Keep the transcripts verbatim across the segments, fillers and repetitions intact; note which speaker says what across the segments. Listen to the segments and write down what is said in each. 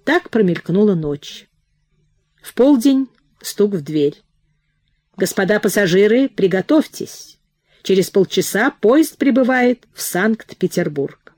Speaker 1: Так промелькнула ночь. В полдень стук в дверь. «Господа пассажиры, приготовьтесь. Через полчаса поезд прибывает в Санкт-Петербург».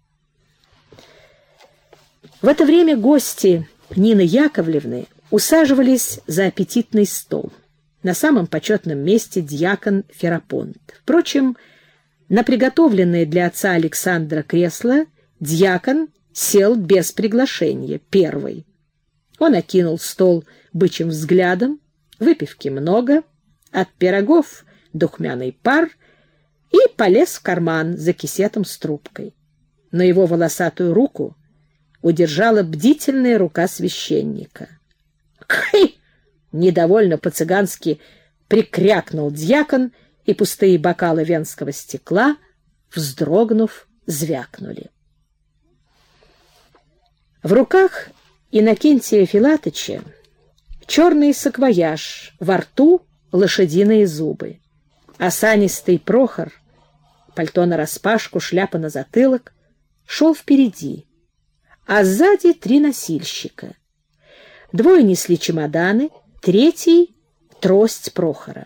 Speaker 1: В это время гости Нины Яковлевны усаживались за аппетитный стол. На самом почетном месте дьякон Ферапонт. Впрочем, на приготовленное для отца Александра кресло дьякон сел без приглашения, первый. Он окинул стол бычьим взглядом, выпивки много, от пирогов духмяный пар, и полез в карман за кисетом с трубкой. Но его волосатую руку удержала бдительная рука священника. «Кхы!» — недовольно по-цыгански прикрякнул дьякон, и пустые бокалы венского стекла, вздрогнув, звякнули. В руках Иннокентия Филатыча черный саквояж, во рту лошадиные зубы. Осанистый Прохор, пальто нараспашку, шляпа на затылок, шел впереди, а сзади три носильщика. Двое несли чемоданы, третий — трость Прохора.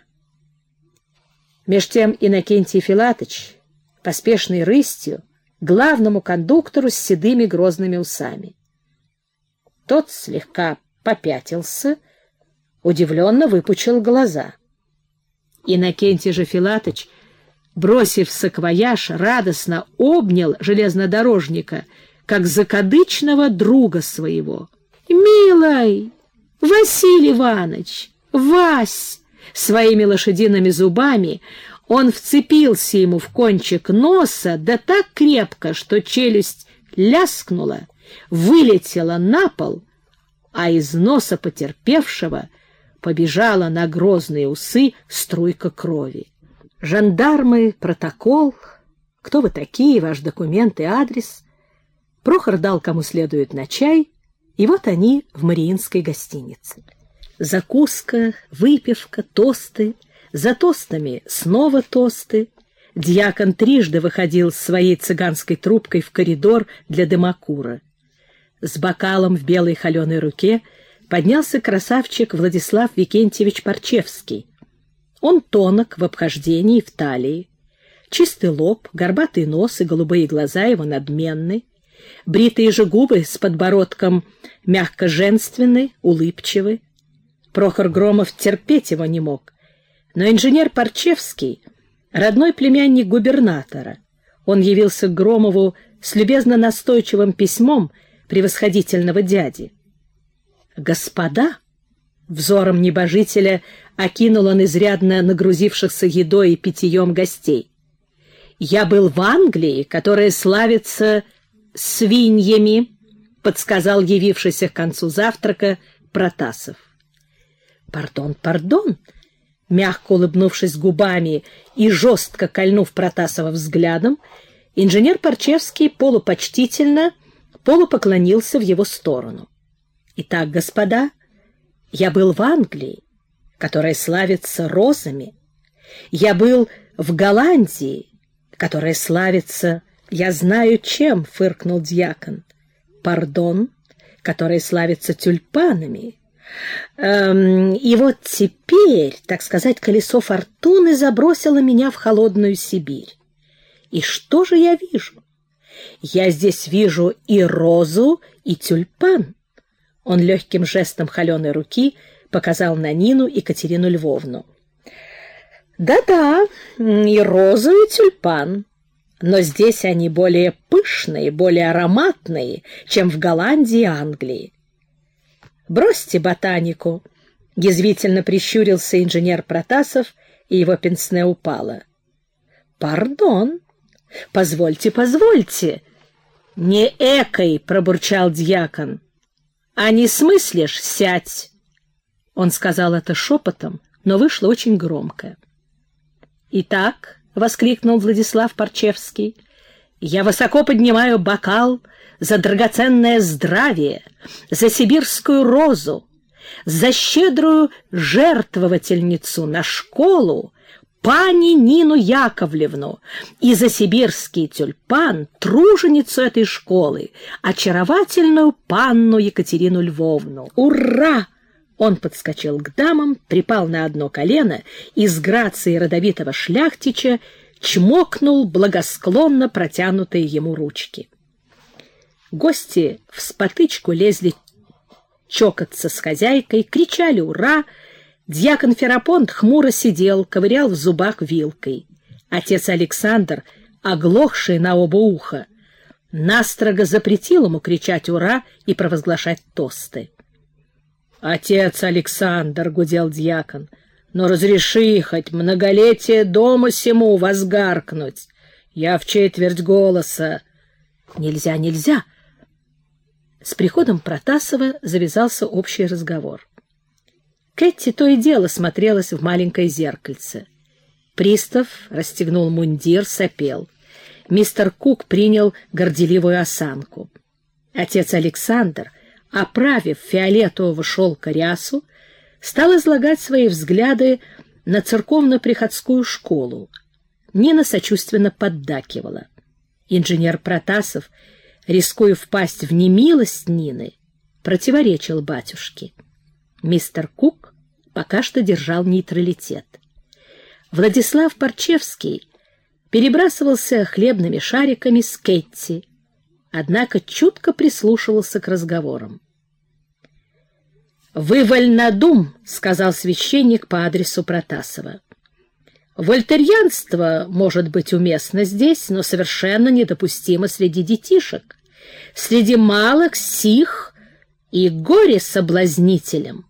Speaker 1: Меж тем Иннокентий Филатыч, поспешной рысью, главному кондуктору с седыми грозными усами. Тот слегка попятился, удивленно выпучил глаза. Иннокентий же Филатыч, бросив саквояж, радостно обнял железнодорожника, как закадычного друга своего. «Милый, Василий Иванович, Вась!» Своими лошадиными зубами он вцепился ему в кончик носа, да так крепко, что челюсть ляскнула, вылетела на пол, а из носа потерпевшего побежала на грозные усы струйка крови. Жандармы, протокол, кто вы такие, ваш документ и адрес. Прохор дал кому следует на чай, и вот они в Мариинской гостинице. Закуска, выпивка, тосты, за тостами снова тосты. Дьякон трижды выходил с своей цыганской трубкой в коридор для дымокура. С бокалом в белой холеной руке поднялся красавчик Владислав Викентьевич Парчевский. Он тонок в обхождении и в талии. Чистый лоб, горбатый нос и голубые глаза его надменны. Бритые же губы с подбородком мягко женственны, улыбчивы. Прохор Громов терпеть его не мог. Но инженер Парчевский — родной племянник губернатора. Он явился к Громову с любезно настойчивым письмом превосходительного дяди. «Господа!» — взором небожителя окинул он изрядно нагрузившихся едой и питьем гостей. «Я был в Англии, которая славится свиньями», — подсказал явившийся к концу завтрака Протасов. «Пардон, пардон!» Мягко улыбнувшись губами и жестко кольнув Протасова взглядом, инженер Парчевский полупочтительно полупоклонился в его сторону. «Итак, господа, я был в Англии, которая славится розами. Я был в Голландии, которая славится, я знаю чем», — фыркнул дьякон. «Пардон, которая славится тюльпанами. Эм, и вот теперь, так сказать, колесо фортуны забросило меня в холодную Сибирь. И что же я вижу? Я здесь вижу и розу, и тюльпан». Он легким жестом холеной руки показал на Нину и Катерину Львовну. «Да-да, и розу, и тюльпан. Но здесь они более пышные, более ароматные, чем в Голландии и Англии. Бросьте ботанику», — язвительно прищурился инженер Протасов, и его пенсне упало. «Пардон, позвольте, позвольте». «Не экой», — пробурчал дьякон. «А не смыслишь, сядь!» Он сказал это шепотом, но вышло очень громко. «Итак», — воскликнул Владислав Парчевский, — «я высоко поднимаю бокал за драгоценное здравие, за сибирскую розу, за щедрую жертвовательницу на школу, пани Нину Яковлевну и за сибирский тюльпан, труженицу этой школы, очаровательную панну Екатерину Львовну. Ура! Он подскочил к дамам, припал на одно колено и с грацией родовитого шляхтича чмокнул благосклонно протянутые ему ручки. Гости вспотычку лезли чокаться с хозяйкой, кричали «Ура!». Дьякон Ферапонт хмуро сидел, ковырял в зубах вилкой. Отец Александр, оглохший на оба уха, настрого запретил ему кричать «Ура!» и провозглашать тосты. «Отец Александр», — гудел дьякон, — «но разреши хоть многолетие дома сему возгаркнуть. Я в четверть голоса». «Нельзя, нельзя!» С приходом Протасова завязался общий разговор. Кэти то и дело смотрелась в маленькое зеркальце. Пристав расстегнул мундир, сопел. Мистер Кук принял горделивую осанку. Отец Александр, оправив фиолетового шелка рясу, стал излагать свои взгляды на церковно-приходскую школу. Нина сочувственно поддакивала. Инженер Протасов, рискуя впасть в немилость Нины, противоречил батюшке. Мистер Кук пока что держал нейтралитет. Владислав Парчевский перебрасывался хлебными шариками с Кэтти, однако чутко прислушивался к разговорам. «Вы вольнодум», — сказал священник по адресу Протасова. «Вольтерьянство может быть уместно здесь, но совершенно недопустимо среди детишек, среди малых сих и горе соблазнителям.